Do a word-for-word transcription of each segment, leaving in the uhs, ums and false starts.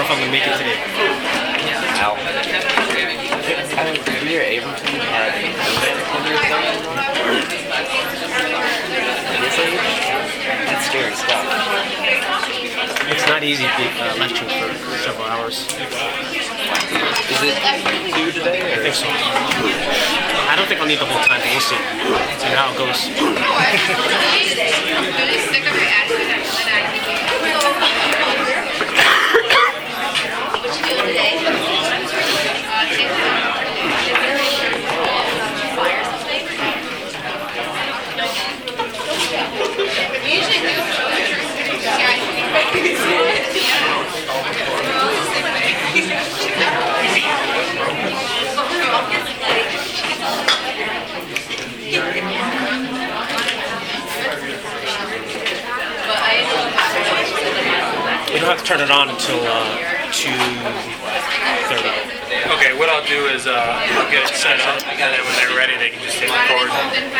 if I'm going to make it today. Ow. We are able to have a this age? That's scary stuff. It's not easy uh, lecturing for several hours. Is it two today? Or? I think so. I don't think I'll need the whole time, but we'll see. See how it goes. We don't have to turn it on until uh, two thirty. Okay, what I'll do is uh, I'll get it set up, and then when they're ready, they can just hit record.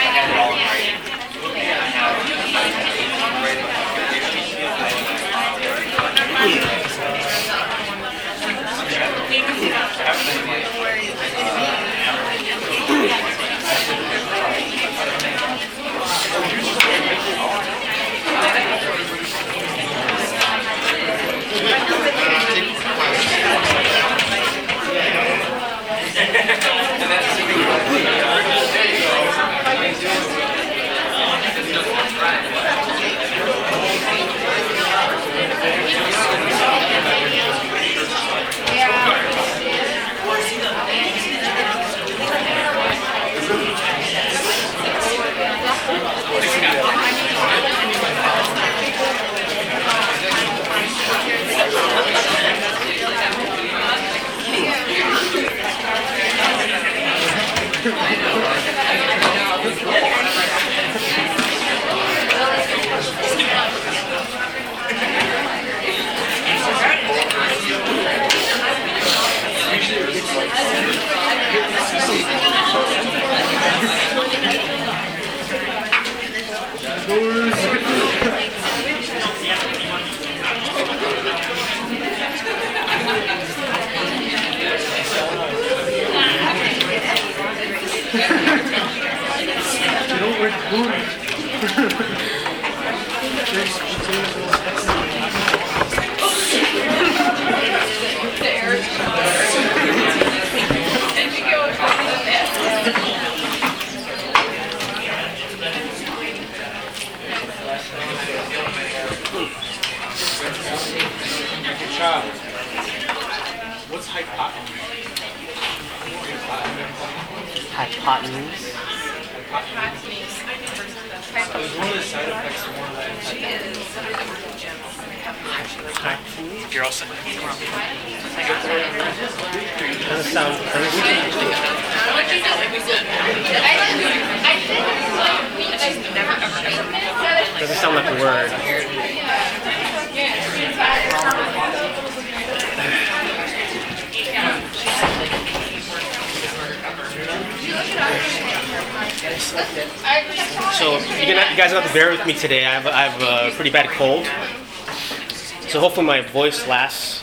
What's hypotenuse? Hypotenuse. Is one of the side effects more than Hypotenuse. You're all set. Doesn't sound. Doesn't sound like a word. So you're gonna, you guys have to bear with me today. I have, I have a pretty bad cold, so hopefully my voice lasts.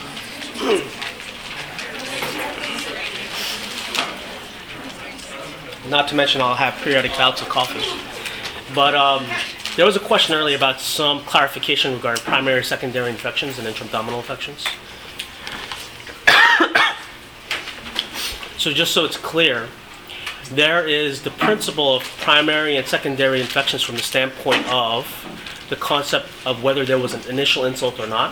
Not to mention I'll have periodic bouts of coughing. But um, there was a question earlier about some clarification regarding primary, secondary infections and intra-abdominal infections. So just so it's clear, there is the principle of primary and secondary infections from the standpoint of the concept of whether there was an initial insult or not.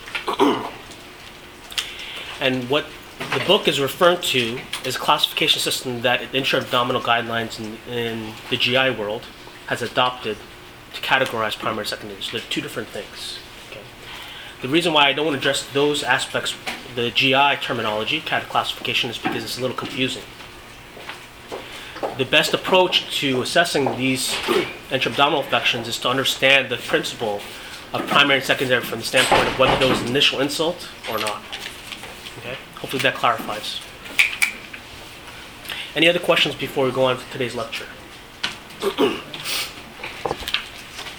And what the book is referring to is a classification system that intra-abdominal guidelines in, in the G I world has adopted to categorize primary and secondary. So they're two different things. Okay. The reason why I don't want to address those aspects, the G I terminology, cat classification, is because it's a little confusing. The best approach to assessing these intra-abdominal infections is to understand the principle of primary and secondary from the standpoint of whether there was an initial insult or not. Okay? Hopefully that clarifies. Any other questions before we go on to today's lecture?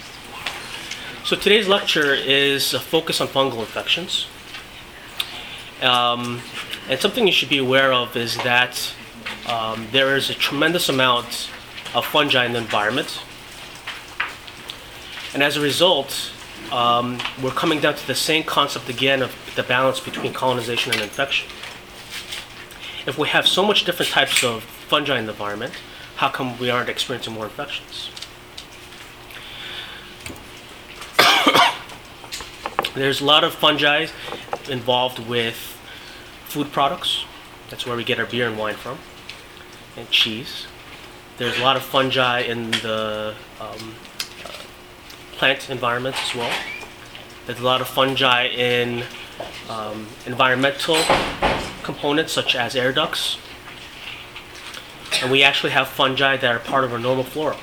So today's lecture is a focus on fungal infections. Um, and something you should be aware of is that um, there is a tremendous amount of fungi in the environment. And as a result, um, we're coming down to the same concept again of the balance between colonization and infection. If we have so much different types of fungi in the environment, how come we aren't experiencing more infections? There's a lot of fungi involved with food products. That's where we get our beer and wine from, and cheese. There's a lot of fungi in the um, uh, plant environment as well. There's a lot of fungi in um, environmental components such as air ducts. And we actually have fungi that are part of our normal flora.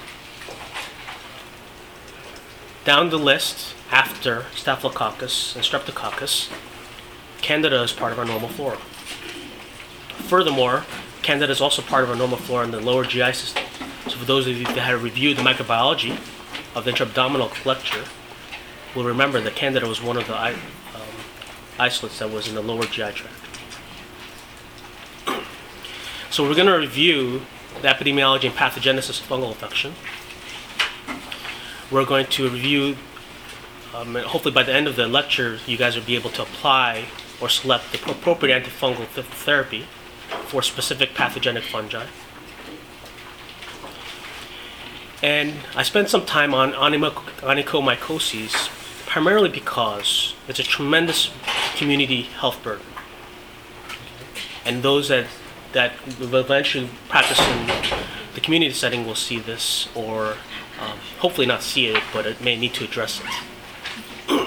Down the list, after Staphylococcus and Streptococcus, Candida is part of our normal flora. Furthermore, Candida is also part of our normal flora in the lower G I system. So for those of you that have reviewed the microbiology of the intra-abdominal lecture, will remember that Candida was one of the um, isolates that was in the lower G I tract. So we're going to review the epidemiology and pathogenesis of fungal infection. We're going to review, um, and hopefully by the end of the lecture, you guys will be able to apply or select the appropriate antifungal th- therapy for specific pathogenic fungi. And I spent some time on onychomycosis, primarily because it's a tremendous community health burden. And those that that will eventually practice in the community setting will see this, or um, hopefully not see it, but it may need to address it.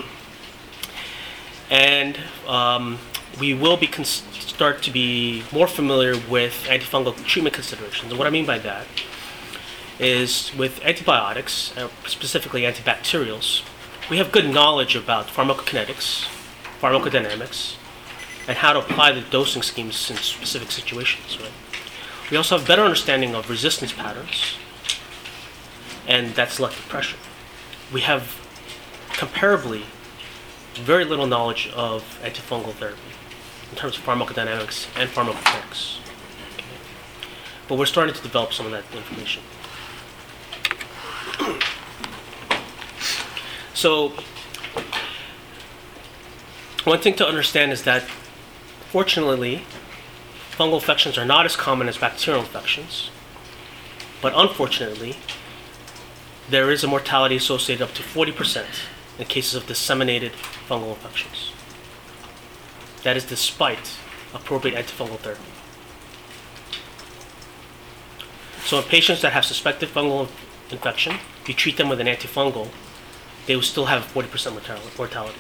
And um, we will be cons- start to be more familiar with antifungal treatment considerations. And what I mean by that is with antibiotics, uh, specifically antibacterials, we have good knowledge about pharmacokinetics, pharmacodynamics, and how to apply the dosing schemes in specific situations. Right? We also have a better understanding of resistance patterns and that selective pressure. We have comparably very little knowledge of antifungal therapy in terms of pharmacodynamics and pharmacokinetics. Okay? But we're starting to develop some of that information. So, one thing to understand is that, fortunately, fungal infections are not as common as bacterial infections, but unfortunately, there is a mortality associated up to forty percent in cases of disseminated fungal infections. That is despite appropriate antifungal therapy. So in patients that have suspected fungal infection, if you treat them with an antifungal, they will still have forty percent mortality.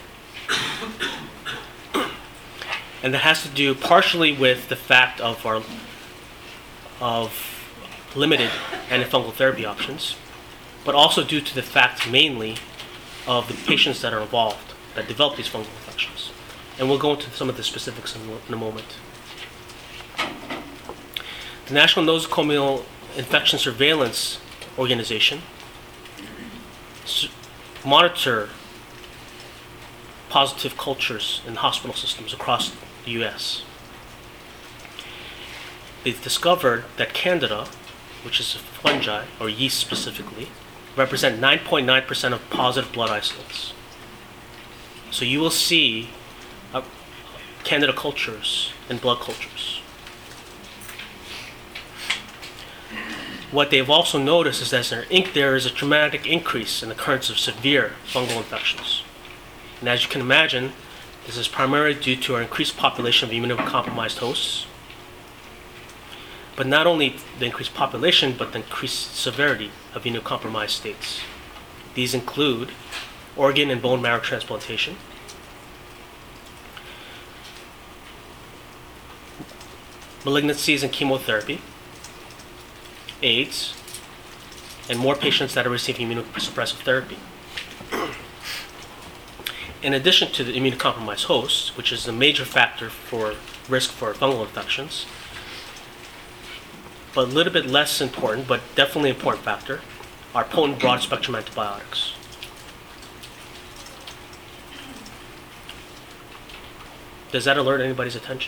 And that has to do partially with the fact of our of limited antifungal therapy options, but also due to the fact mainly of the patients that are involved that develop these fungal infections. And we'll go into some of the specifics in, in a moment. The National Nosocomial Infection Surveillance Organization s- monitor positive cultures in hospital systems across the U S. They've discovered that Candida, which is a fungi, or yeast specifically, represent nine point nine percent of positive blood isolates. So you will see uh, Candida cultures in blood cultures. What they've also noticed is that there is a dramatic increase in the occurrence of severe fungal infections. And as you can imagine, this is primarily due to our increased population of immunocompromised hosts, but not only the increased population, but the increased severity of immunocompromised states. These include organ and bone marrow transplantation, malignancies and chemotherapy, AIDS, and more patients that are receiving immunosuppressive therapy. In addition to the immunocompromised hosts, which is a major factor for risk for fungal infections, but a little bit less important, but definitely an important factor, are potent broad-spectrum antibiotics. does that alert anybody's attention?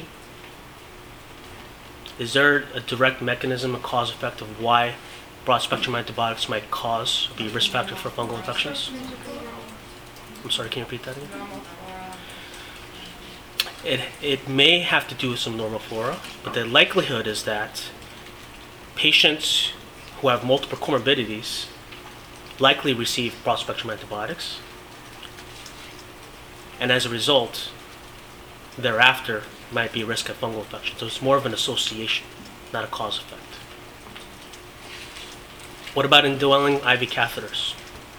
Is there a direct mechanism, a cause effect of why broad spectrum antibiotics might cause, be a risk factor for fungal infections? I'm sorry, can you repeat that again? It, it may have to do with some normal flora, but the likelihood is that patients who have multiple comorbidities likely receive broad spectrum antibiotics, and as a result, thereafter might be a risk of fungal infection. So it's more of an association, not a cause effect. What about indwelling I V catheters?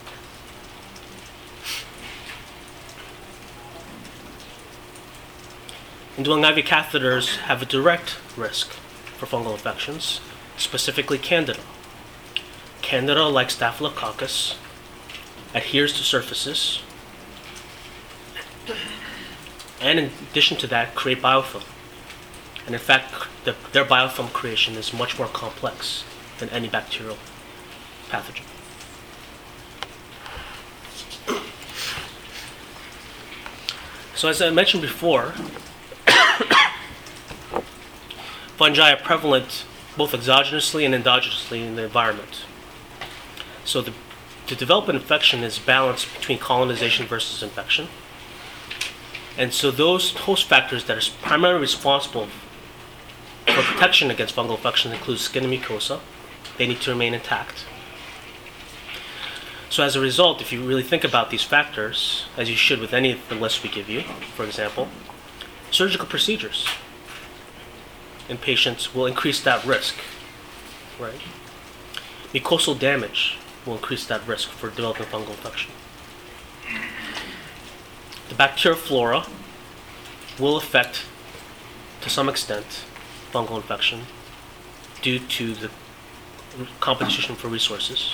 Indwelling I V catheters have a direct risk for fungal infections, specifically Candida. Candida, like Staphylococcus, adheres to surfaces, and in addition to that, create biofilm. And in fact, the, their biofilm creation is much more complex than any bacterial pathogen. So as I mentioned before, fungi are prevalent both exogenously and endogenously in the environment. So the, to develop an infection is balance between colonization versus infection. And so those host factors that are primarily responsible for protection against fungal infections include skin and mucosa. They need to remain intact. So as a result, if you really think about these factors, as you should with any of the lists we give you, for example, surgical procedures in patients will increase that risk, right? Mucosal damage will increase that risk for developing fungal infection. The bacterial flora will affect, to some extent, fungal infection due to the competition for resources.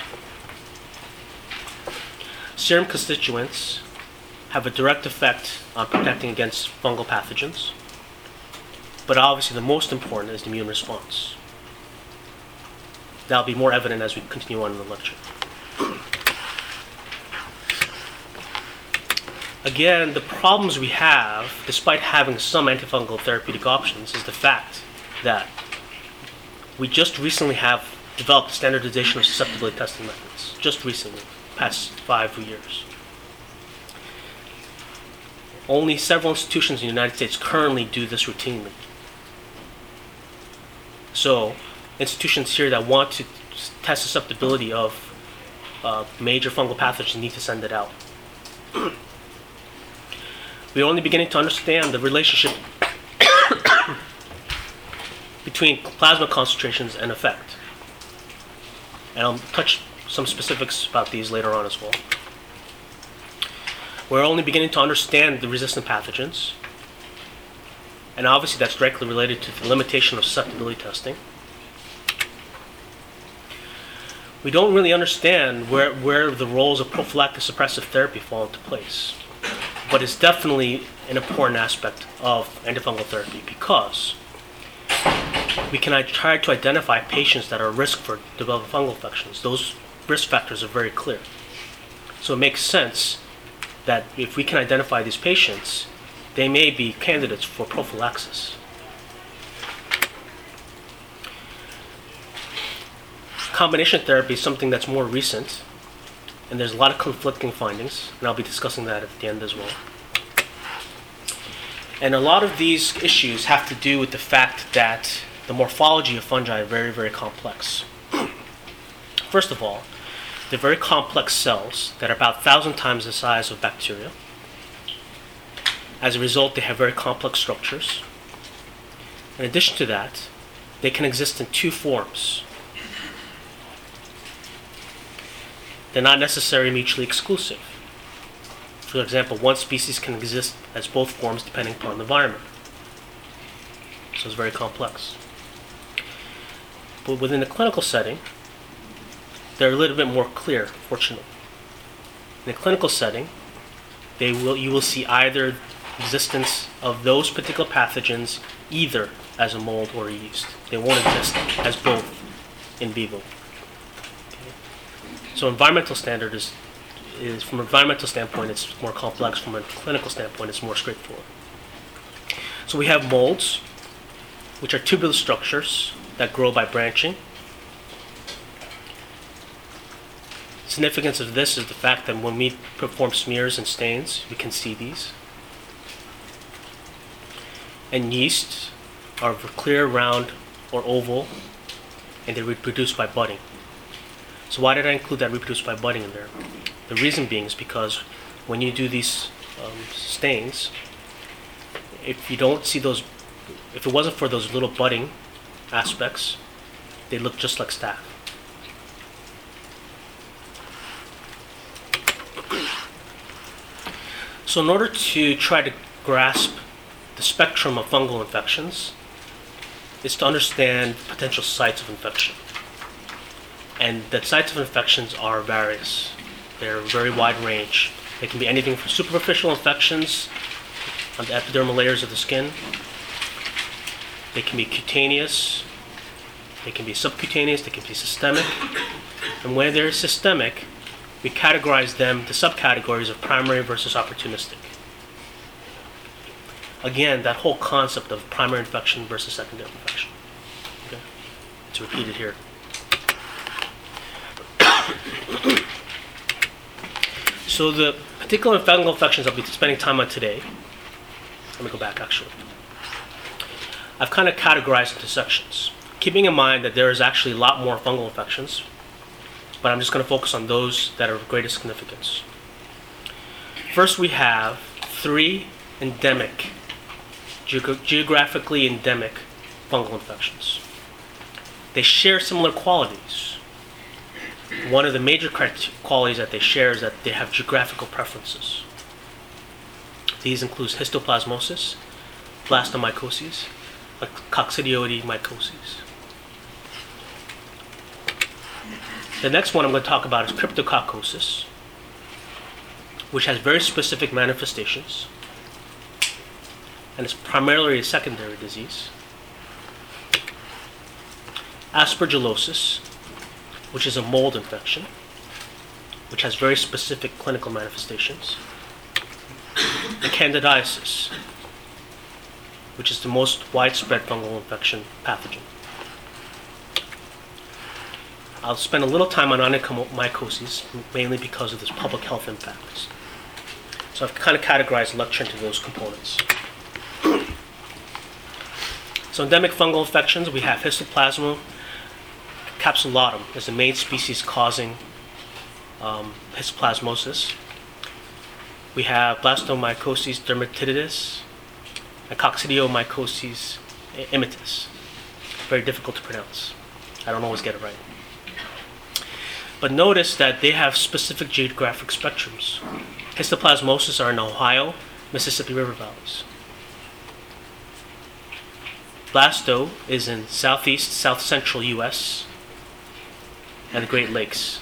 Serum constituents have a direct effect on protecting against fungal pathogens, but obviously the most important is the immune response. That'll be more evident as we continue on in the lecture. Again, the problems we have, despite having some antifungal therapeutic options, is the fact that we just recently have developed standardization of susceptibility testing methods. Just recently, past five years. Only several institutions in the United States currently do this routinely. So, institutions here that want to test susceptibility of uh, major fungal pathogens need to send it out. We're only beginning to understand the relationship between plasma concentrations and effect. And I'll touch some specifics about these later on as well. We're only beginning to understand the resistant pathogens, and obviously that's directly related to the limitation of susceptibility testing. We don't really understand where, where the roles of prophylactic suppressive therapy fall into place. But it's definitely an important aspect of antifungal therapy because we can try to identify patients that are at risk for developing fungal infections. Those risk factors are very clear. So it makes sense that if we can identify these patients, they may be candidates for prophylaxis. Combination therapy is something that's more recent, and there's a lot of conflicting findings, and I'll be discussing that at the end as well. And a lot of these issues have to do with the fact that the morphology of fungi are very, very complex. First of all, they're very complex cells that are about a thousand times the size of bacteria. As a result, they have very complex structures. In addition to that, they can exist in two forms. They're not necessarily mutually exclusive. For example, one species can exist as both forms depending upon the environment. So it's very complex. But within the clinical setting, they're a little bit more clear, fortunately. In the clinical setting, they will you will see either existence of those particular pathogens either as a mold or a yeast. They won't exist as both in vivo. So environmental standard is, is, from an environmental standpoint, it's more complex. From a clinical standpoint, it's more straightforward. So we have molds, which are tubular structures that grow by branching. Significance of this is the fact that when we perform smears and stains, we can see these. And yeasts are clear, round, or oval, and they reproduce by budding. So why did I include that reproduce by budding in there? The reason being is because when you do these um, stains, if you don't see those, if it wasn't for those little budding aspects, they look just like staph. So in order to try to grasp the spectrum of fungal infections, is to understand potential sites of infection. And the sites of infections are various. They're a very wide range. They can be anything from superficial infections on the epidermal layers of the skin. They can be cutaneous. They can be subcutaneous. They can be systemic. And when they're systemic, we categorize them to subcategories of primary versus opportunistic. Again, that whole concept of primary infection versus secondary infection. Okay? It's repeated here. So the particular fungal infections I'll be spending time on today, let me go back actually. I've kind of categorized into sections, keeping in mind that there is actually a lot more fungal infections, but I'm just going to focus on those that are of greatest significance. First, we have three endemic, ge- geographically endemic fungal infections. They share similar qualities. One of the major qualities that they share is that they have geographical preferences. These include histoplasmosis, blastomycosis, and coccidioidomycosis. The next one I'm going to talk about is cryptococcosis, which has very specific manifestations, and it's primarily a secondary disease. Aspergillosis, which is a mold infection, which has very specific clinical manifestations. And candidiasis, which is the most widespread fungal infection pathogen. I'll spend a little time on onychomycosis, mainly because of this public health impacts. So I've kind of categorized the lecture into those components. So endemic fungal infections, we have Histoplasma capsulatum is the main species causing um, histoplasmosis. We have Blastomycosis dermatitis and Coccidiomycosis immitis. Very difficult to pronounce. I don't always get it right. But notice that they have specific geographic spectrums. Histoplasmosis are in Ohio, Mississippi River valleys. Blasto is in southeast, south central U S and the Great Lakes.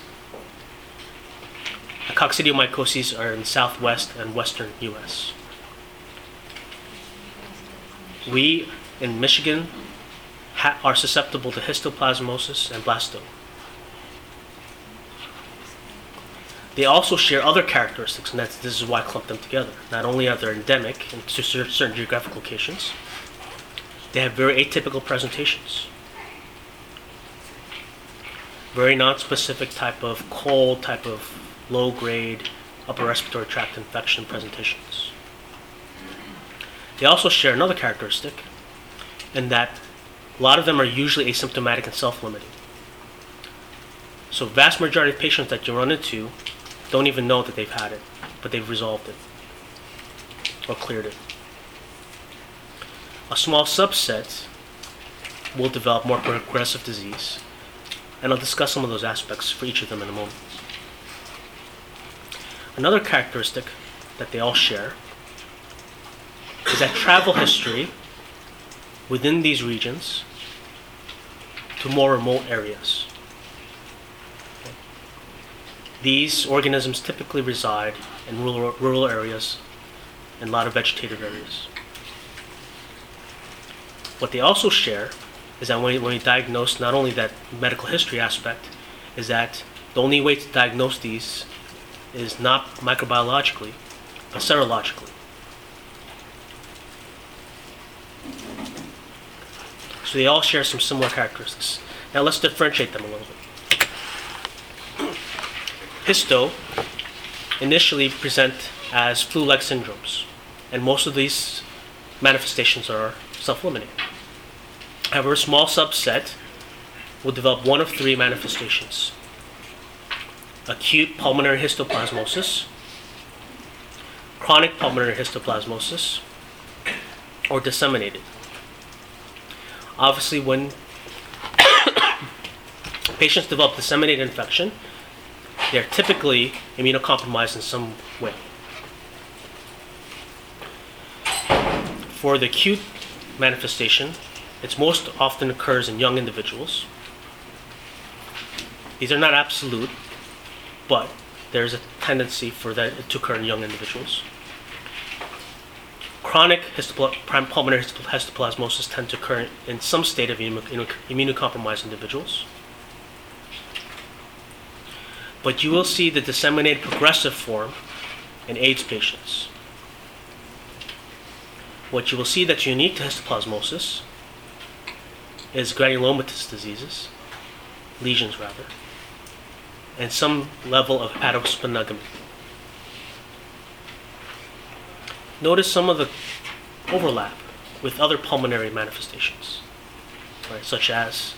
The Coccidiomycosis are in southwest and western U S. We in Michigan ha- are susceptible to histoplasmosis and blasto. They also share other characteristics, and that's, this is why I clumped them together. Not only are they endemic in certain geographic locations, they have very atypical presentations. Very non-specific type of cold, type of low-grade upper respiratory tract infection presentations. They also share another characteristic in that a lot of them are usually asymptomatic and self-limiting. So vast majority of patients that you run into don't even know that they've had it, but they've resolved it or cleared it. A small subset will develop more progressive disease, and I'll discuss some of those aspects for each of them in a moment. Another characteristic that they all share is that travel history within these regions to more remote areas. Okay. These organisms typically reside in rural, rural areas and a lot of vegetative areas. What they also share is that when you, when you diagnose not only that medical history aspect, is that the only way to diagnose these is not microbiologically, but serologically. So they all share some similar characteristics. Now let's differentiate them a little bit. Histo initially present as flu-like syndromes, and most of these manifestations are self-limiting. However, a small subset will develop one of three manifestations: acute pulmonary histoplasmosis, chronic pulmonary histoplasmosis, or disseminated. Obviously, when patients develop disseminated infection, they're typically immunocompromised in some way. For the acute manifestation, it most often occurs in young individuals. These are not absolute, but there's a tendency for that to occur in young individuals. Chronic histopl- pulmonary histoplasmosis tend to occur in some state of immunocompromised individuals. But you will see the disseminated progressive form in AIDS patients. What you will see that's unique to histoplasmosis is granulomatous diseases, lesions rather, and some level of hepatosplenomegaly. Notice some of the overlap with other pulmonary manifestations, right, such as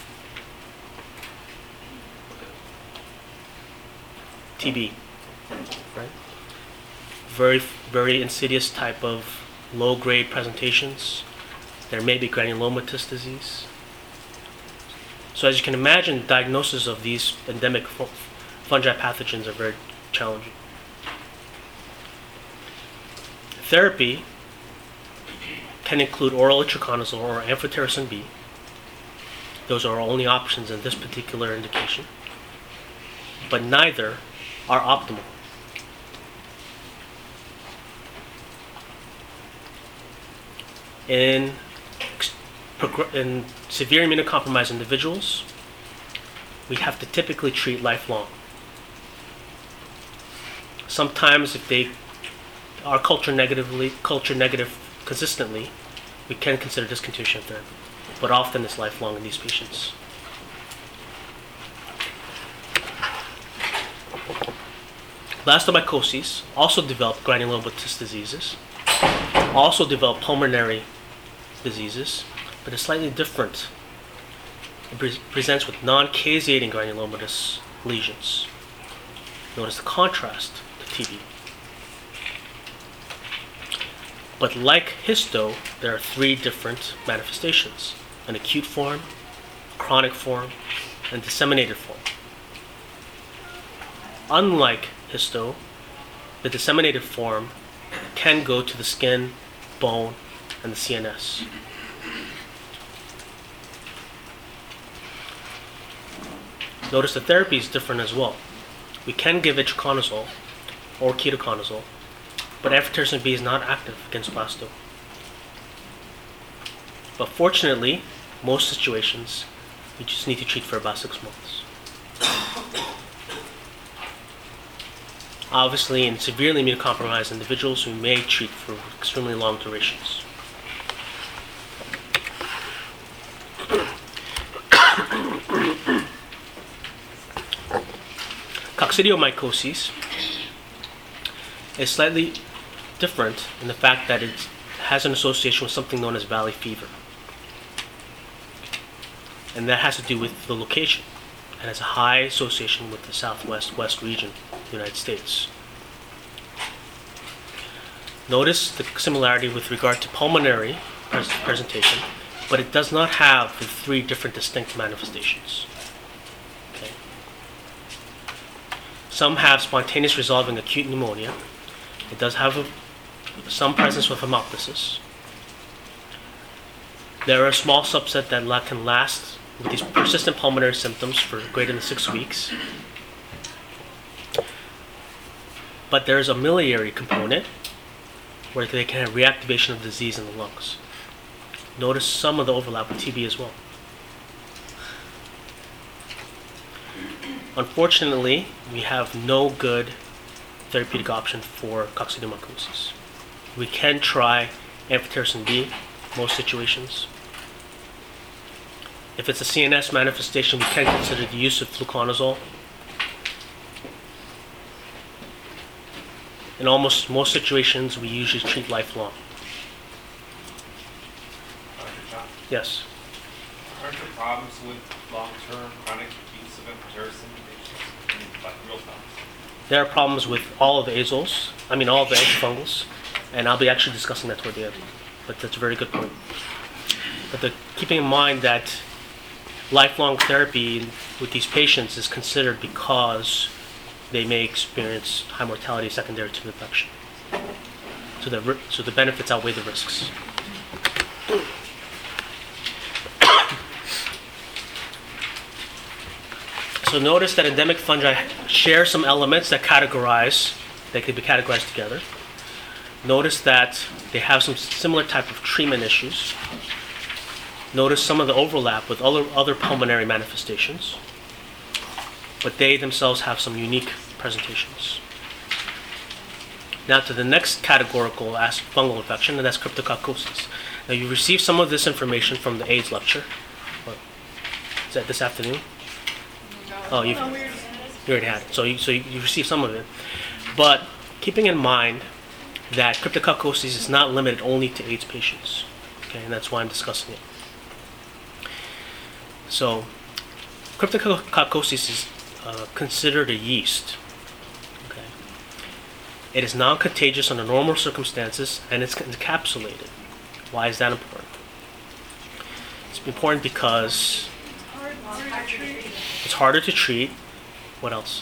T B, right? Very, very insidious type of low-grade presentations. There may be granulomatous disease. So as you can imagine, diagnosis of these endemic fungi pathogens are very challenging. Therapy can include oral itraconazole or amphotericin B. Those are our only options in this particular indication, but neither are optimal. In, in severe immunocompromised individuals, we have to typically treat lifelong. Sometimes if they are culture negatively, culture negative consistently, we can consider discontinuation of therapy, but often it's lifelong in these patients. Blastomycosis also develop granulomatous diseases, also develop pulmonary diseases, but it's slightly different. It pre- presents with non-caseating granulomatous lesions. Notice the contrast to T B. But like histo, there are three different manifestations: an acute form, chronic form, and disseminated form. Unlike histo, the disseminated form can go to the skin, bone, and the C N S. Notice the therapy is different as well. We can give itraconazole or ketoconazole, but amphotericin B is not active against blasto. But fortunately, most situations, we just need to treat for about six months. Obviously, in severely immunocompromised individuals, we may treat for extremely long durations. Coccidiomycosis is slightly different in the fact that it has an association with something known as valley fever. And that has to do with the location. It has a high association with the southwest west region of the United States. Notice the similarity with regard to pulmonary pres- presentation, but it does not have the three different distinct manifestations. Okay. Some have spontaneous resolving acute pneumonia. It does have a, some presence with hemoptysis. There are a small subset that la- can last with these persistent pulmonary symptoms for greater than six weeks. But there's a miliary component where they can have reactivation of disease in the lungs. Notice some of the overlap with T B as well. Unfortunately, we have no good therapeutic option for coccidiomycosis. We can try amphotericin B in most situations. If it's a C N S manifestation, we can consider the use of fluconazole. In almost most situations, we usually treat lifelong. Doctor John, Yes. aren't there problems with long-term chronic use of amphotericin patients? I mean, like real problems? There are problems with all of the azoles, I mean all of the antifungals, and I'll be actually discussing that toward the end. But that's a very good point. But the, keeping in mind that lifelong therapy with these patients is considered because they may experience high mortality secondary to infection. So the, ri- so the benefits outweigh the risks. So notice that endemic fungi share some elements that categorize, they could be categorized together. Notice that they have some similar type of treatment issues. Notice some of the overlap with other, other pulmonary manifestations, but they themselves have some unique presentations. Now to the next categorical as fungal infection, and that's cryptococcosis. Now you received some of this information from the AIDS lecture. What? Is that this afternoon? Oh, you've, you already had it. So you, so you, you received some of it. But keeping in mind that cryptococcosis is not limited only to AIDS patients. Okay, and that's why I'm discussing it. So, cryptococcosis is uh, considered a yeast. Okay. It is non-contagious under normal circumstances, and it's encapsulated. Why is that important? It's important because it's harder to treat. What else?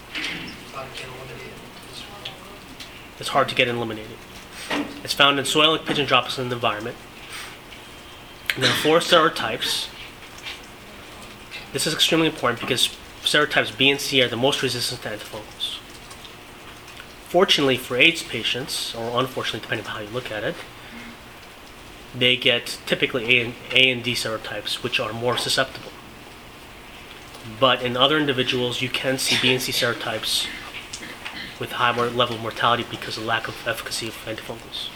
It's hard to get eliminated. It's found in soil and pigeon droplets in the environment. And there are four serotypes. This is extremely important because serotypes B and C are the most resistant to antifungals. Fortunately for AIDS patients, or unfortunately depending on how you look at it, they get typically A and, A and D serotypes, which are more susceptible. But in other individuals, you can see B and C serotypes with high level of mortality because of lack of efficacy of antifungals.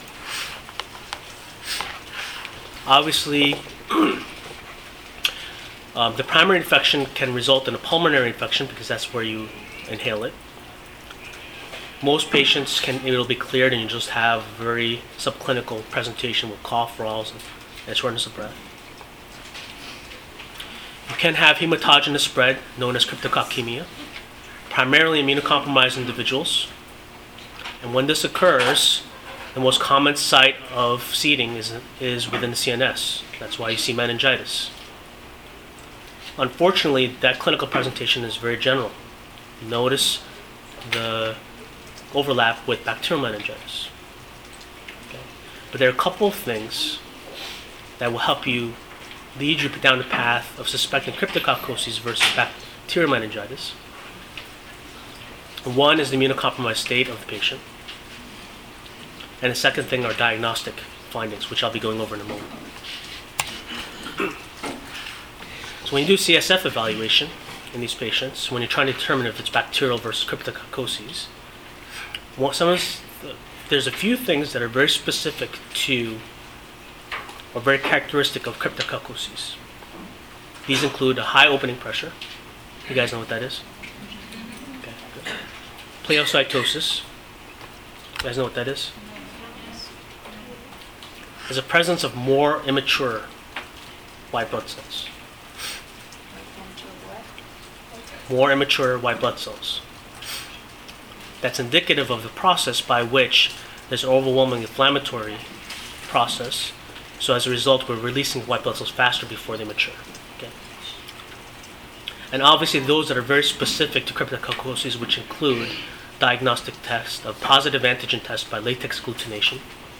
Obviously, um, the primary infection can result in a pulmonary infection because that's where you inhale it. Most patients can it'll be cleared and you just have very subclinical presentation with cough, rales, and, and shortness of breath. You can have hematogenic spread known as cryptococcemia, primarily immunocompromised individuals. And when this occurs, the most common site of seeding is, is within the C N S. That's why you see meningitis. Unfortunately, that clinical presentation is very general. Notice the overlap with bacterial meningitis. Okay. But there are a couple of things that will help you lead you down the path of suspecting cryptococcosis versus bacterial meningitis. One is the immunocompromised state of the patient. And the second thing are diagnostic findings, which I'll be going over in a moment. So when you do C S F evaluation in these patients, when you're trying to determine if it's bacterial versus cryptococcoses, well, some of the, there's a few things that are very specific to, or very characteristic of cryptococcoses. These include a high opening pressure. You guys know what that is? Okay, good. Pleocytosis. You guys know what that is? There's a presence of more immature white blood cells. More immature white blood cells. That's indicative of the process by which there's an overwhelming inflammatory process. So as a result, we're releasing white blood cells faster before they mature. Okay? And obviously those that are very specific to cryptococcoses, which include diagnostic tests of positive antigen test by latex agglutination,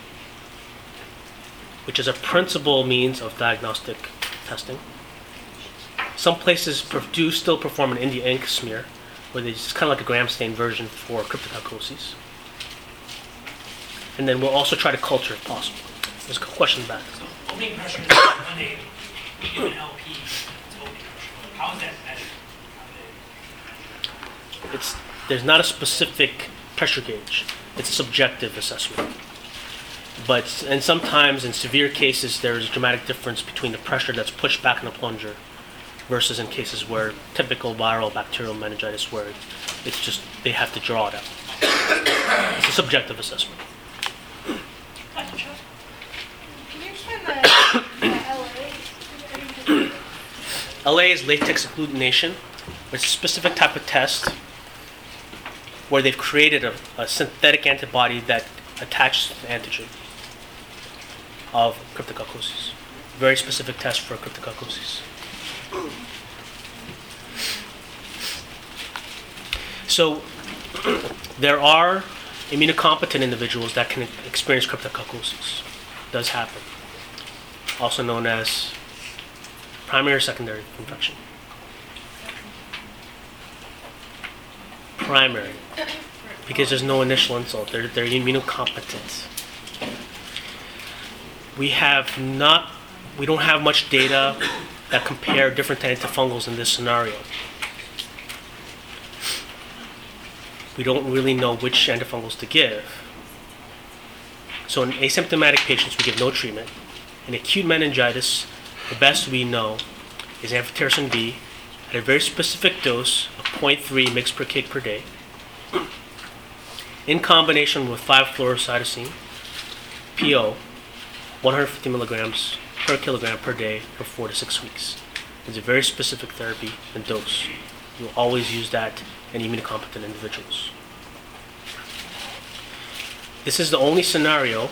which is a principal means of diagnostic testing. Some places do still perform an India ink smear, where it's kind of like a gram stain version for cryptococcoses. And then we'll also try to culture if possible. There's a question back. So opening pressure is when they give an L P, it's opening pressure. How is that measured? How do they- It's there's not a specific pressure gauge. It's a subjective assessment. But and sometimes in severe cases there is a dramatic difference between the pressure that's pushed back in the plunger versus in cases where typical viral bacterial meningitis where it's just they have to draw it out. It's a subjective assessment. Can you explain the, the L A? L A is latex agglutination. It's a specific type of test where they've created a, a synthetic antibody that attaches to the antigen of cryptococcosis. Very specific test for cryptococcosis. So there are immunocompetent individuals that can experience cryptococcosis. It does happen. Also known as primary or secondary infection. Primary, because there's no initial insult. They're, they're immunocompetent. We have not, we don't have much data that compare different antifungals in this scenario. We don't really know which antifungals to give. So in asymptomatic patients, we give no treatment. In acute meningitis, the best we know is amphotericin B at a very specific dose of zero point three milligrams per kg per day in combination with five fluorocytosine, P O, one hundred fifty milligrams per kilogram per day for four to six weeks. It's a very specific therapy and dose. You'll always use that in immunocompetent individuals. This is the only scenario,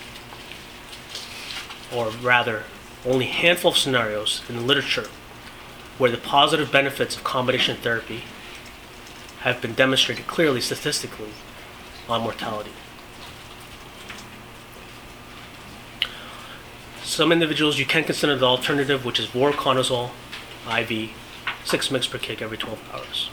or rather, only handful of scenarios in the literature where the positive benefits of combination therapy have been demonstrated clearly statistically on mortality. Some individuals you can consider the alternative, which is voriconazole I V, six milligrams per kg every twelve hours.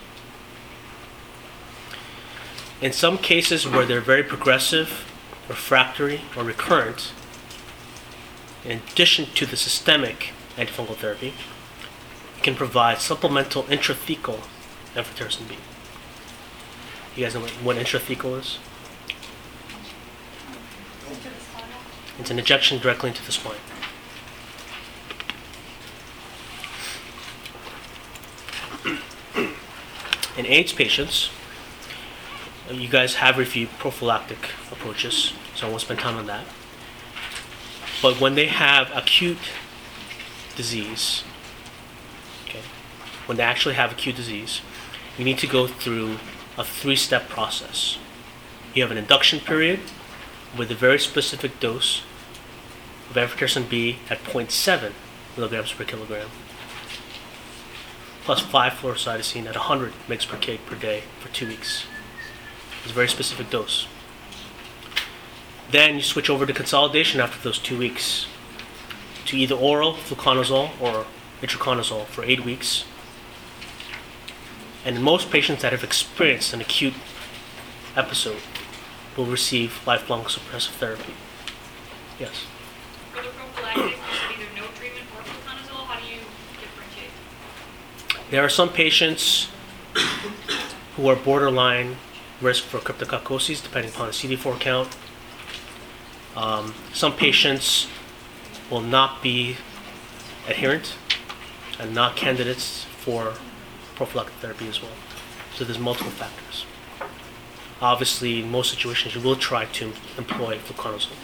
In some cases where they're very progressive, refractory, or recurrent, in addition to the systemic antifungal therapy, you can provide supplemental intrathecal amphotericin B. You guys know what, what intrathecal is? It's an injection directly into the spine. In AIDS patients, you guys have reviewed prophylactic approaches, so I won't spend time on that. But when they have acute disease, okay, when they actually have acute disease, you need to go through a three-step process. You have an induction period with a very specific dose of amphotericin B at zero point seven milligrams per kilogram, plus five fluorocytosine at one hundred milligrams per kg per day for two weeks. It's a very specific dose. Then you switch over to consolidation after those two weeks to either oral fluconazole or itraconazole for eight weeks. And in most patients that have experienced an acute episode will receive lifelong suppressive therapy. Yes? For the prophylactic, is it either no treatment or fluconazole? How do you differentiate? There are some patients who are borderline risk for cryptococcoses, depending upon the C D four count. Um, some patients will not be adherent and not candidates for prophylactic therapy as well. So there's multiple factors. Obviously, in most situations, you will try to employ fluconazole.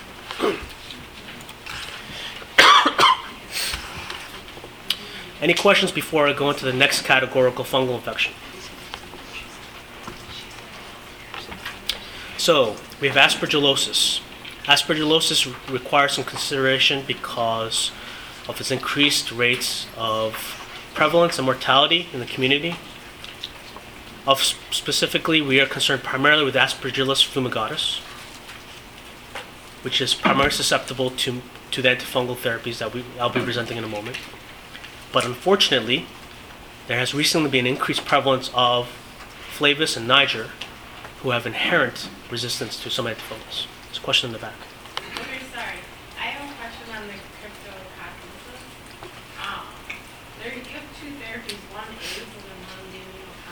Any questions before I go into the next categorical fungal infection? So, we have aspergillosis. Aspergillosis requires some consideration because of its increased rates of prevalence and mortality in the community. Of specifically, we are concerned primarily with Aspergillus fumigatus, which is primarily susceptible to, to the antifungal therapies that we, I'll be presenting in a moment. But unfortunately, there has recently been increased prevalence of Flavus and Niger, who have inherent resistance to some antifungals. There's a question in the back. Okay, sorry. I have a question on the cryptococcosis. Um, there you have two therapies, one AIDS and then one the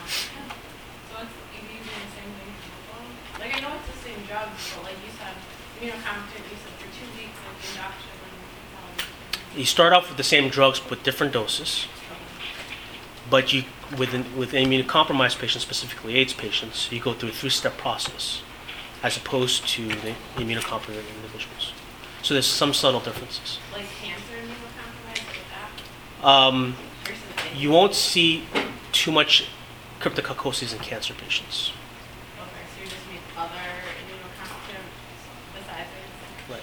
immunocompetent. So it's using the same thing for both. Like I know it's the same drugs, but like you said, immunocompetent, you said for two weeks of induction and, um, You start off with the same drugs with different doses, but you, with, with immunocompromised patients, specifically AIDS patients, you go through a three-step process as opposed to the immunocompromised individuals. So there's some subtle differences. like cancer immunocompromised with that Um, versus AIDS? you won't see too much cryptococcoses in cancer patients. Okay, so you just need other immunocompetent besides AIDS?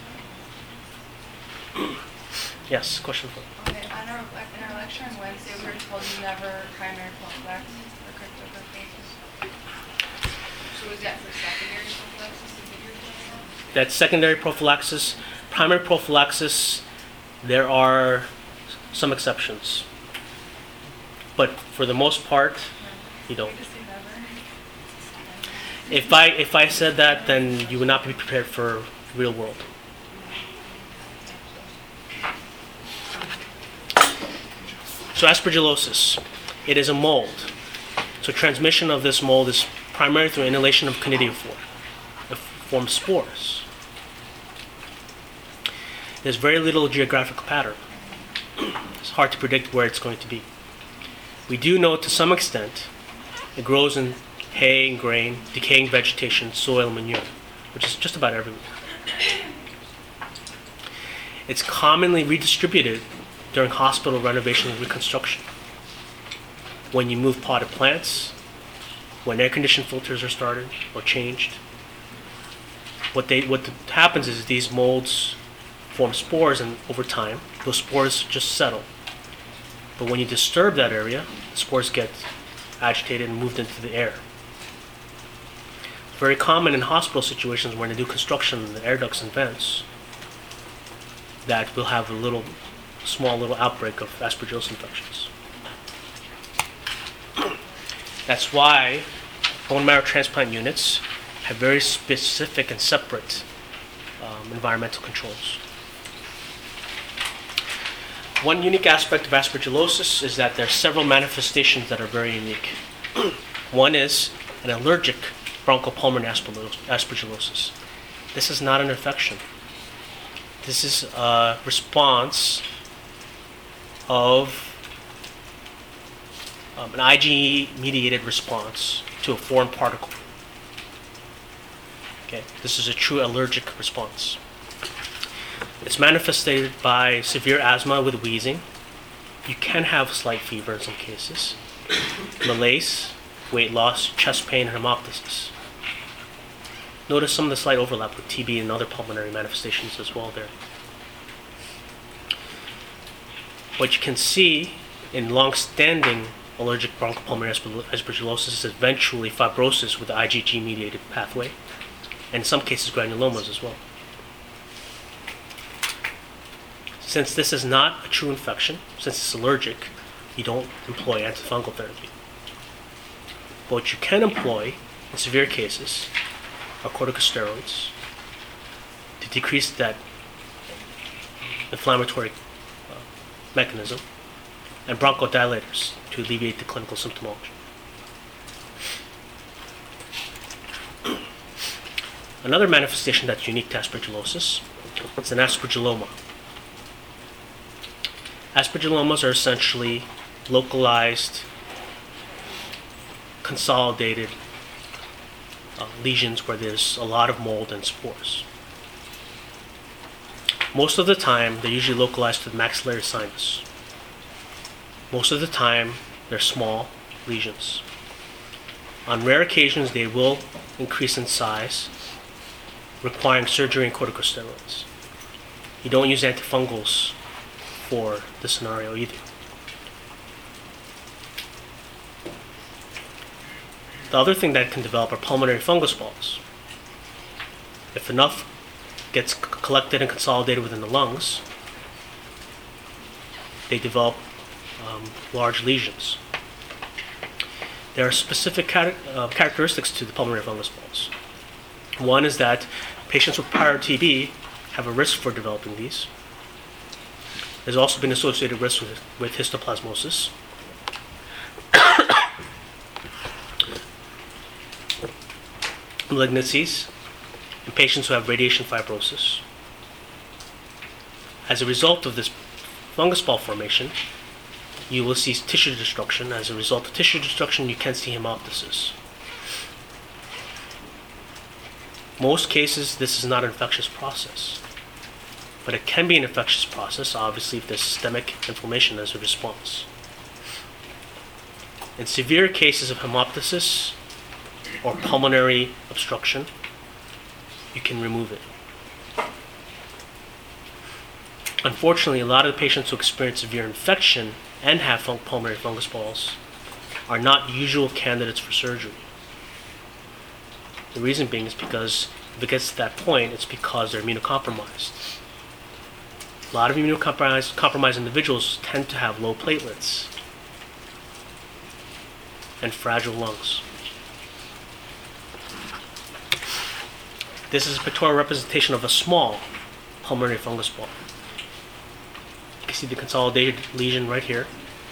Right. Yes, question for Okay, on our, lec- in our lecture on Wednesday, we were told you never primary prophylaxis for cryptococcosis. So was that for secondary prophylaxis? Is that you're talking about? that secondary prophylaxis, primary prophylaxis, there are some exceptions. But for the most part, you don't. We just say never. If I if I said that, then you would not be prepared for real world. So aspergillosis, it is a mold. So transmission of this mold is primarily through inhalation of conidiophore. It forms spores. There's very little geographic pattern. It's hard to predict where it's going to be. We do know to some extent it grows in hay and grain, decaying vegetation, soil, manure, which is just about everywhere. It's commonly redistributed during hospital renovation and reconstruction. When you move potted plants, when air conditioned filters are started or changed, what they what happens is these molds form spores, and over time, those spores just settle. But when you disturb that area, the spores get agitated and moved into the air. It's very common in hospital situations when they do construction in the air ducts and vents that we'll have a little, small little outbreak of aspergillosis infections. That's why bone marrow transplant units have very specific and separate um, environmental controls. One unique aspect of aspergillosis is that there are several manifestations that are very unique. One is an allergic bronchopulmonary aspergillosis. This is not an infection. This is a response of um, an IgE-mediated response to a foreign particle. Okay, this is a true allergic response. It's manifested by severe asthma with wheezing. You can have slight fever in some cases. Malaise, weight loss, chest pain, and hemoptysis. Notice some of the slight overlap with T B and other pulmonary manifestations as well there. What you can see in long-standing allergic bronchopulmonary aspergillosis is eventually fibrosis with the IgG-mediated pathway, and in some cases granulomas as well. Since this is not a true infection, since it's allergic, you don't employ antifungal therapy. But what you can employ in severe cases are corticosteroids to decrease that inflammatory uh, mechanism, and bronchodilators to alleviate the clinical symptomology. Another manifestation that's unique to aspergillosis is an aspergilloma. Aspergillomas are essentially localized, consolidated uh, lesions where there's a lot of mold and spores. Most of the time, they're usually localized to the maxillary sinus. Most of the time, they're small lesions. On rare occasions, they will increase in size, requiring surgery and corticosteroids. You don't use antifungals for this scenario either. The other thing that can develop are pulmonary fungus balls. If enough gets c- collected and consolidated within the lungs, they develop um, large lesions. There are specific char- uh, characteristics to the pulmonary fungus balls. One is that patients with prior T B have a risk for developing these. There's also been associated risk with, with histoplasmosis. Malignancies, in patients who have radiation fibrosis. As a result of this fungus ball formation, you will see tissue destruction. As a result of tissue destruction, you can see hemoptysis. Most cases, this is not an infectious process, but it can be an infectious process, obviously, if there's systemic inflammation as a response. In severe cases of hemoptysis or pulmonary obstruction, you can remove it. Unfortunately, a lot of the patients who experience severe infection and have fun- pulmonary fungus balls are not usual candidates for surgery. The reason being is because if it gets to that point, it's because they're immunocompromised. A lot of immunocompromised compromised individuals tend to have low platelets and fragile lungs. This is a pictorial representation of a small pulmonary fungus ball. You can see the consolidated lesion right here,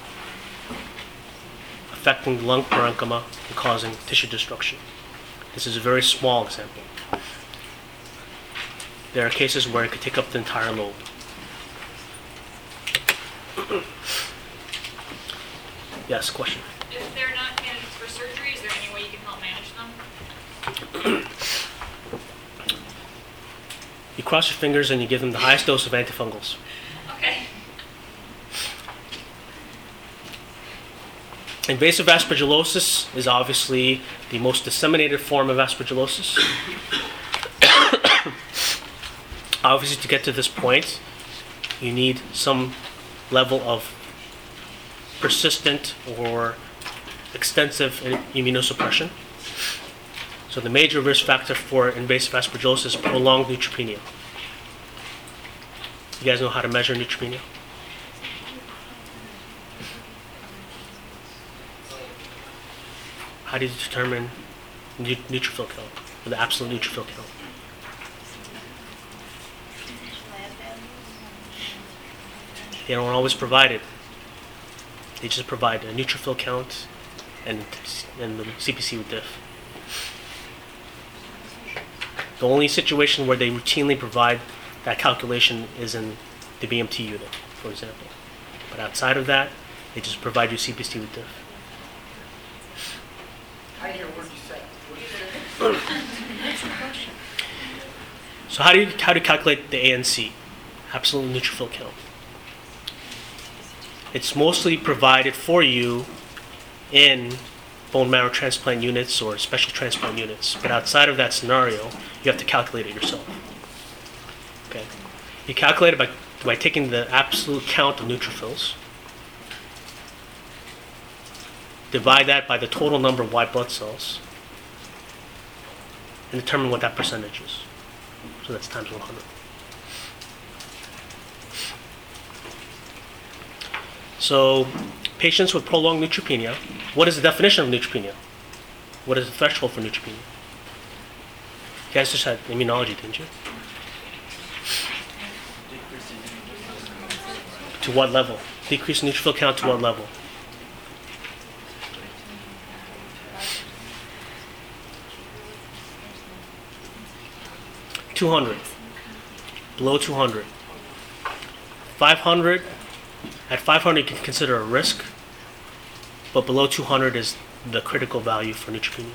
affecting the lung parenchyma and causing tissue destruction. This is a very small example. There are cases where it could take up the entire lobe. Yes, question? If they're not candidates for surgery, is there any way you can help manage them? You cross your fingers and you give them the highest dose of antifungals. Okay. Invasive aspergillosis is obviously the most disseminated form of aspergillosis. Obviously, to get to this point, you need some level of persistent or extensive immunosuppression. So the major risk factor for invasive aspergillosis is prolonged neutropenia. You guys know how to measure neutropenia? How do you determine neu- neutrophil count, or the absolute neutrophil count? They don't always provide it. They just provide a neutrophil count and, and the C P C with diff. The only situation where they routinely provide that calculation is in the B M T unit, for example. But outside of that, they just provide you C P C with diff. I hear what you said. So how do you how do you calculate the A N C, absolute neutrophil count? It's mostly provided for you in bone marrow transplant units or special transplant units, but outside of that scenario, you have to calculate it yourself. Okay, you calculate it by by taking the absolute count of neutrophils, divide that by the total number of white blood cells, and determine what that percentage is. So that's times one hundred. So patients with prolonged neutropenia, what is the definition of neutropenia? What is the threshold for neutropenia? You guys just had immunology, didn't you? To what level? Decrease neutrophil count to what level? two hundred. Below two hundred. five hundred. At five hundred, you can consider a risk, but below two hundred is the critical value for neutropenia.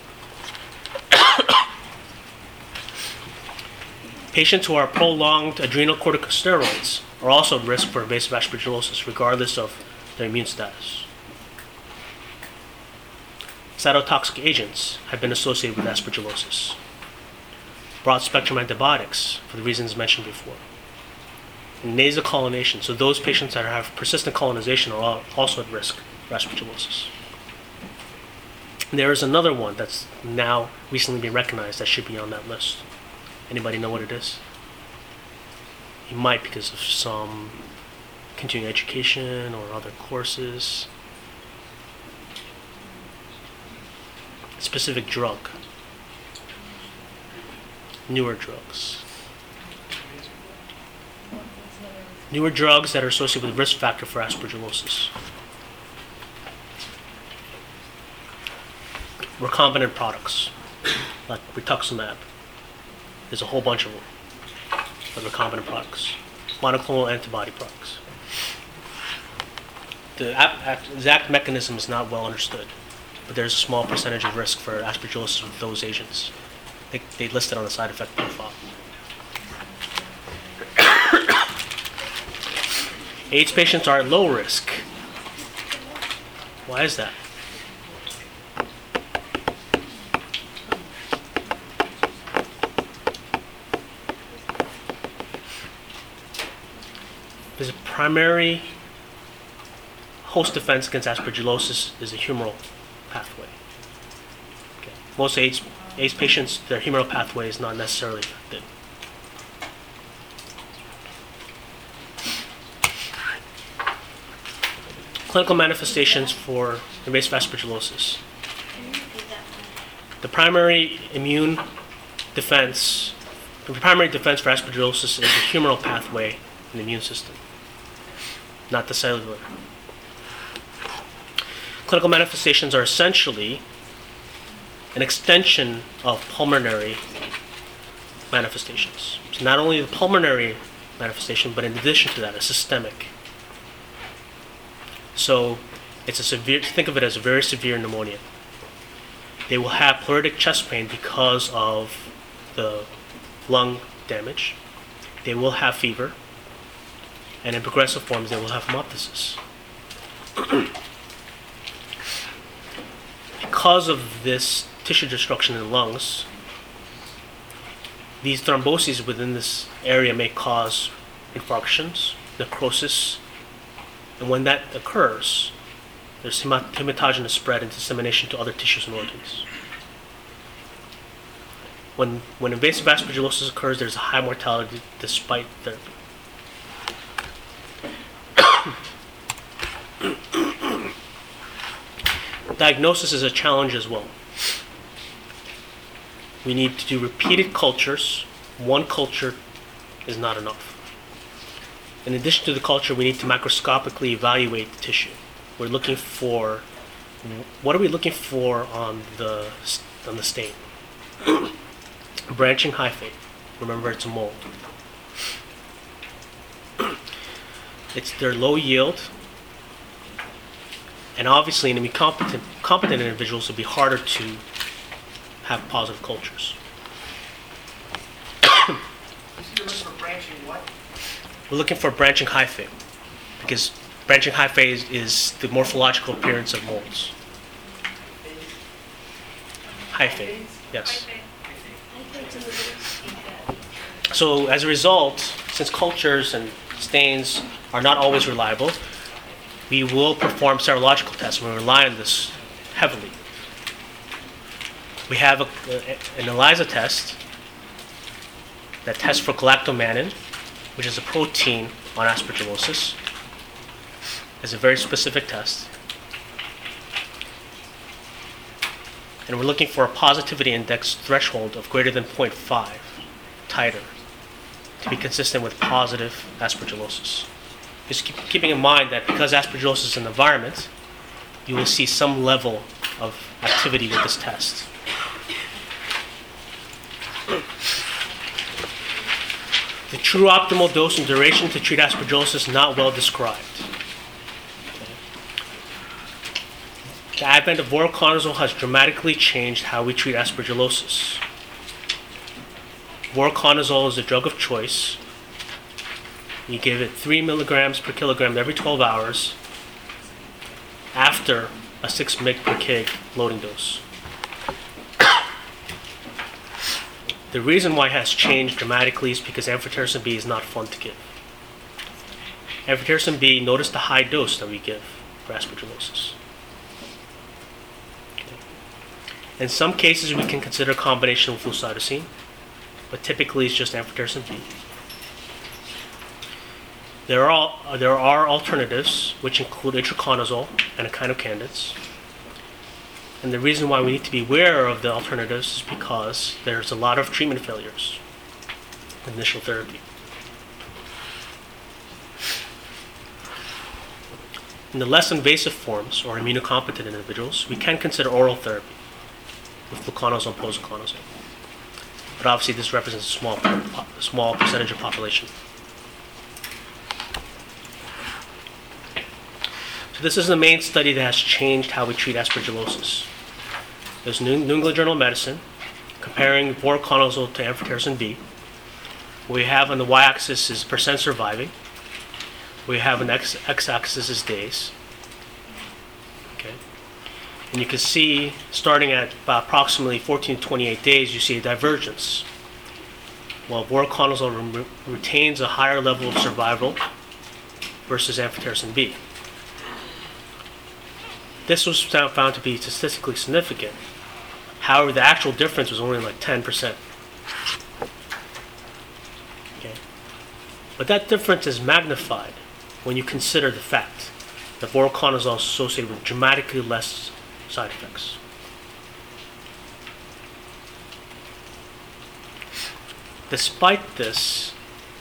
Patients who are prolonged adrenal corticosteroids are also at risk for invasive aspergillosis, regardless of their immune status. Cytotoxic agents have been associated with aspergillosis. Broad-spectrum antibiotics, for the reasons mentioned before. And nasal colonization, so those patients that have persistent colonization are also at risk for aspergillosis. There is another one that's now recently been recognized that should be on that list. Anybody know what it is? You might because of some continuing education or other courses. A specific drug. Newer drugs. Newer drugs that are associated with risk factor for aspergillosis. Recombinant products, like rituximab, There's a whole bunch of them, of recombinant products, monoclonal antibody products. The ap- ap- exact mechanism is not well understood, but there's a small percentage of risk for aspergillosis with those agents. They, they list it on the side effect profile. AIDS patients are at low risk. Why is that? Because a primary host defense against aspergillosis is a humoral pathway. Okay. Most AIDS, AIDS patients, their humoral pathway is not necessarily affected. Clinical manifestations for invasive aspergillosis. The primary immune defense, the primary defense for aspergillosis is the humoral pathway in the immune system, not the cellular. Clinical manifestations are essentially an extension of pulmonary manifestations. So not only the pulmonary manifestation, but in addition to that, a systemic. So it's a severe, think of it as a very severe pneumonia. They will have pleuritic chest pain because of the lung damage. They will have fever. And in progressive forms, they will have hemoptysis. Because of this tissue destruction in the lungs, these thromboses within this area may cause infarctions, necrosis, and when that occurs, there's hemat- hematogenous spread and dissemination to other tissues and organs. When, when invasive aspergillosis occurs, there's a high mortality despite therapy. Diagnosis is a challenge as well. We need to do repeated cultures. One culture is not enough. In addition to the culture, we need to macroscopically evaluate the tissue. We're looking for, what are we looking for on the on the stain? Branching hyphae. Remember, it's a mold. It's their low yield, and obviously in incompetent competent individuals, it'd be harder to have positive cultures. You're looking for branching what? We're looking for branching hyphae, because branching hyphae is, is the morphological appearance of molds. Hyphae, yes. So as a result, since cultures and stains are not always reliable, we will perform serological tests. We rely on this heavily. We have a, a, an ELISA test that tests for galactomannan, which is a protein on aspergillosis. It's a very specific test. And we're looking for a positivity index threshold of greater than zero point five titer to be consistent with positive aspergillosis. Just keep, keeping in mind that because aspergillosis is an environment, you will see some level of activity with this test. The true optimal dose and duration to treat aspergillosis is not well described. The advent of voriconazole has dramatically changed how we treat aspergillosis. Voriconazole is the drug of choice. You give it three milligrams per kilogram every twelve hours after a six milligrams per kilogram loading dose. The reason why it has changed dramatically is because amphotericin B is not fun to give. Amphotericin B, notice the high dose that we give for aspergillosis. Okay. In some cases, we can consider a combination with flucytosine, but typically it's just amphotericin B. There are, there are alternatives, which include itraconazole and echinocandins. And the reason why we need to be aware of the alternatives is because there's a lot of treatment failures in initial therapy. In the less invasive forms, or immunocompetent individuals, we can consider oral therapy with fluconazole and posaconazole. but obviously this represents a small, po- a small percentage of population. So this is the main study that has changed how we treat aspergillosis. There's New New England Journal of Medicine comparing voriconazole to amphotericin B. What we have on the y-axis is percent surviving. We have an x, x-axis is days. Okay. And you can see, starting at about approximately fourteen to twenty-eight days, you see a divergence. While voriconazole re- retains a higher level of survival versus amphotericin B. This was found to be statistically significant. However, the actual difference was only like ten percent. Okay. But that difference is magnified when you consider the fact that voriconazole is associated with dramatically less side effects. Despite this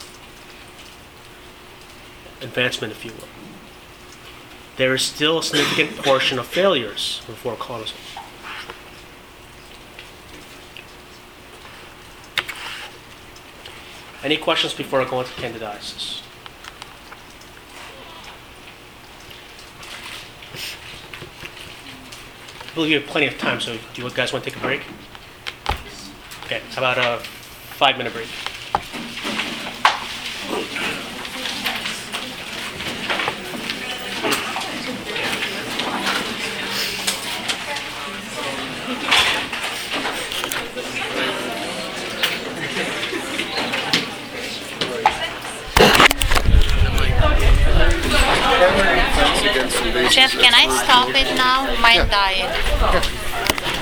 advancement, if you will, there is still a significant portion of failures with voriconazole. Any questions before I go into candidiasis? I believe you have plenty of time, so do you guys want to take a break? Okay, how about a five minute break? Chef, can I stop it now? My diet.